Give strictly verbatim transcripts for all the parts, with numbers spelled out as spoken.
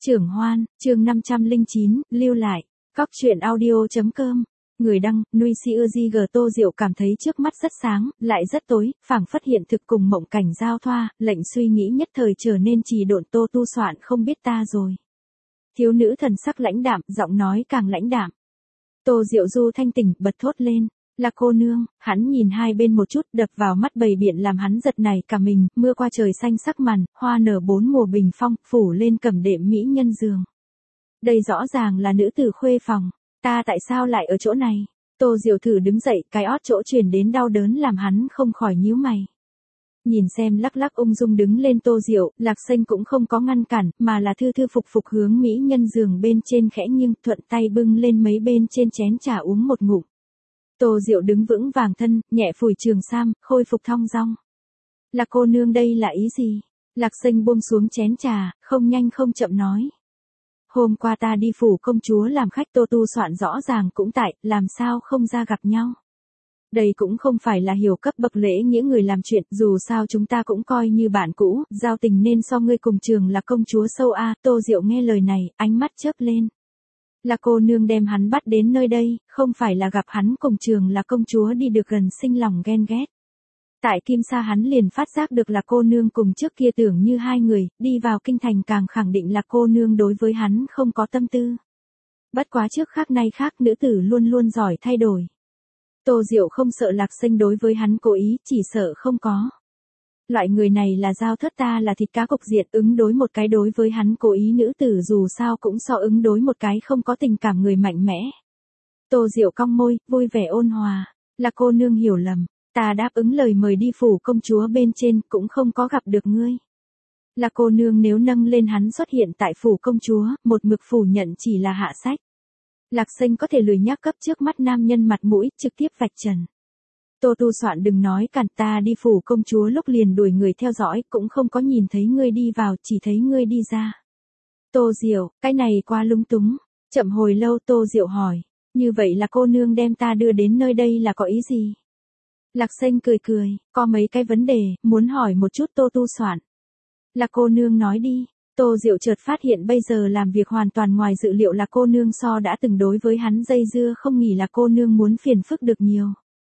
Trưởng Hoan, chương năm trăm lẻ chín, lưu lại. Cóc truyện audio chấm com. Người đăng, Nuôi Si G Tô Diệu cảm thấy trước mắt rất sáng, lại rất tối, phảng phất hiện thực cùng mộng cảnh giao thoa, lệnh suy nghĩ nhất thời trở nên trì độn. Tô Tu Soạn không biết ta rồi. Thiếu nữ thần sắc lãnh đạm, giọng nói càng lãnh đạm. Tô Diệu du thanh tỉnh, bật thốt lên. Là cô nương. Hắn nhìn hai bên một chút, đập vào mắt bầy biển làm hắn giật nảy cả mình, mưa qua trời xanh sắc màn, hoa nở bốn mùa bình phong, phủ lên cẩm đệm mỹ nhân giường. Đây rõ ràng là nữ tử khuê phòng, ta tại sao lại ở chỗ này? Tô Diệu thử đứng dậy, cái ót chỗ truyền đến đau đớn làm hắn không khỏi nhíu mày. Nhìn xem lắc lắc ung dung đứng lên Tô Diệu, Lạc Xanh cũng không có ngăn cản, mà là thư thư phục phục hướng mỹ nhân giường bên trên khẽ nghiêng, thuận tay bưng lên mấy bên trên chén trà uống một ngụm. Tô Diệu đứng vững vàng thân, nhẹ phủi trường sam, khôi phục thong dong. Là cô nương đây là ý gì? Lạc Xanh buông xuống chén trà, không nhanh không chậm nói. Hôm qua ta đi phủ công chúa làm khách, Tô Tu Soạn rõ ràng cũng tại, làm sao không ra gặp nhau. Đây cũng không phải là hiểu cấp bậc lễ nghĩa người làm chuyện, dù sao chúng ta cũng coi như bạn cũ, giao tình nên so ngươi cùng trường là công chúa sâu a. Tô Diệu nghe lời này, ánh mắt chớp lên. Là cô nương đem hắn bắt đến nơi đây, không phải là gặp hắn cùng trường là công chúa đi được gần sinh lòng ghen ghét. Tại Kim Sa hắn liền phát giác được là cô nương cùng trước kia tưởng như hai người, đi vào kinh thành càng khẳng định là cô nương đối với hắn không có tâm tư. Bất quá trước khác nay khác, nữ tử luôn luôn giỏi thay đổi. Tô Diệu không sợ Lạc Xanh đối với hắn cố ý, chỉ sợ không có. Loại người này là dao thớt, ta là thịt cá cục diện, ứng đối một cái đối với hắn cố ý nữ tử dù sao cũng so ứng đối một cái không có tình cảm người mạnh mẽ. Tô Diệu cong môi, vui vẻ ôn hòa. Là cô nương hiểu lầm, ta đáp ứng lời mời đi phủ công chúa bên trên, cũng không có gặp được ngươi. Là cô nương nếu nâng lên hắn xuất hiện tại phủ công chúa, một mực phủ nhận chỉ là hạ sách. Lạc Xanh có thể lười nhác cấp trước mắt nam nhân mặt mũi, trực tiếp vạch trần. Tô Tu Soạn đừng nói cản, ta đi phủ công chúa lúc liền đuổi người theo dõi, cũng không có nhìn thấy ngươi đi vào, chỉ thấy ngươi đi ra. Tô Diệu, cái này quá lung túng. Chậm hồi lâu Tô Diệu hỏi, như vậy là cô nương đem ta đưa đến nơi đây là có ý gì? Lạc Xanh cười cười, có mấy cái vấn đề, muốn hỏi một chút Tô Tu Soạn. Là cô nương nói đi. Tô Diệu chợt phát hiện bây giờ làm việc hoàn toàn ngoài dự liệu, là cô nương so đã từng đối với hắn dây dưa không nghỉ, là cô nương muốn phiền phức được nhiều.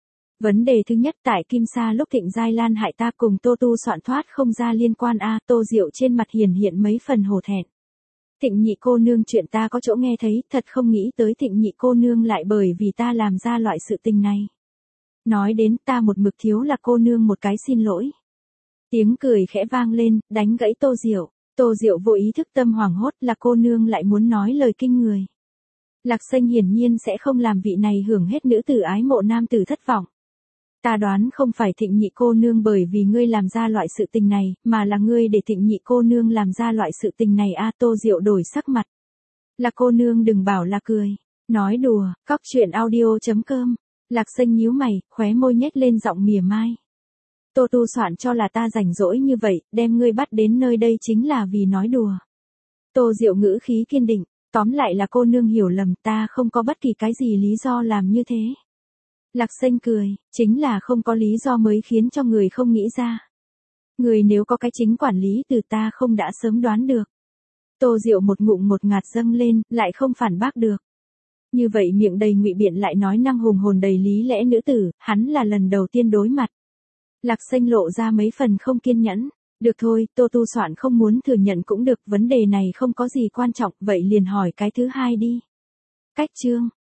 Vấn đề thứ nhất, tại Kim Sa lúc Thịnh Giai Lan hại ta cùng Tô Tu Soạn thoát không ra liên quan a. Tô Diệu trên mặt hiển hiện mấy phần hổ thẹn. Thịnh nhị cô nương chuyện ta có chỗ nghe thấy, thật không nghĩ tới Thịnh nhị cô nương lại bởi vì ta làm ra loại sự tình này. Nói đến ta một mực thiếu là cô nương một cái xin lỗi. Tiếng cười khẽ vang lên, đánh gãy Tô Diệu. Tô Diệu vô ý thức tâm hoảng hốt, là cô nương lại muốn nói lời kinh người. Lạc Xanh hiển nhiên sẽ không làm vị này hưởng hết nữ tử ái mộ nam tử thất vọng. Ta đoán không phải Thịnh nhị cô nương bởi vì ngươi làm ra loại sự tình này, mà là ngươi để Thịnh nhị cô nương làm ra loại sự tình này a. Tô Diệu đổi sắc mặt. Là cô nương đừng bảo là cười. Nói đùa. Cóc truyện audio chấm com. Lạc Xanh nhíu mày, khóe môi nhếch lên giọng mỉa mai. Tô Tu Soạn cho là ta rảnh rỗi như vậy, đem ngươi bắt đến nơi đây chính là vì nói đùa. Tô Diệu ngữ khí kiên định, tóm lại là cô nương hiểu lầm, ta không có bất kỳ cái gì lý do làm như thế. Lạc Xanh cười, chính là không có lý do mới khiến cho người không nghĩ ra. Người nếu có cái chính quản lý từ ta không đã sớm đoán được. Tô Diệu một ngụm một ngạt dâng lên, lại không phản bác được. Như vậy miệng đầy ngụy biện lại nói năng hùng hồn đầy lý lẽ nữ tử, hắn là lần đầu tiên đối mặt. Lạc Xanh lộ ra mấy phần không kiên nhẫn. Được thôi, Tô Tu Soạn không muốn thừa nhận cũng được, vấn đề này không có gì quan trọng, vậy liền hỏi cái thứ hai đi. Cách chương,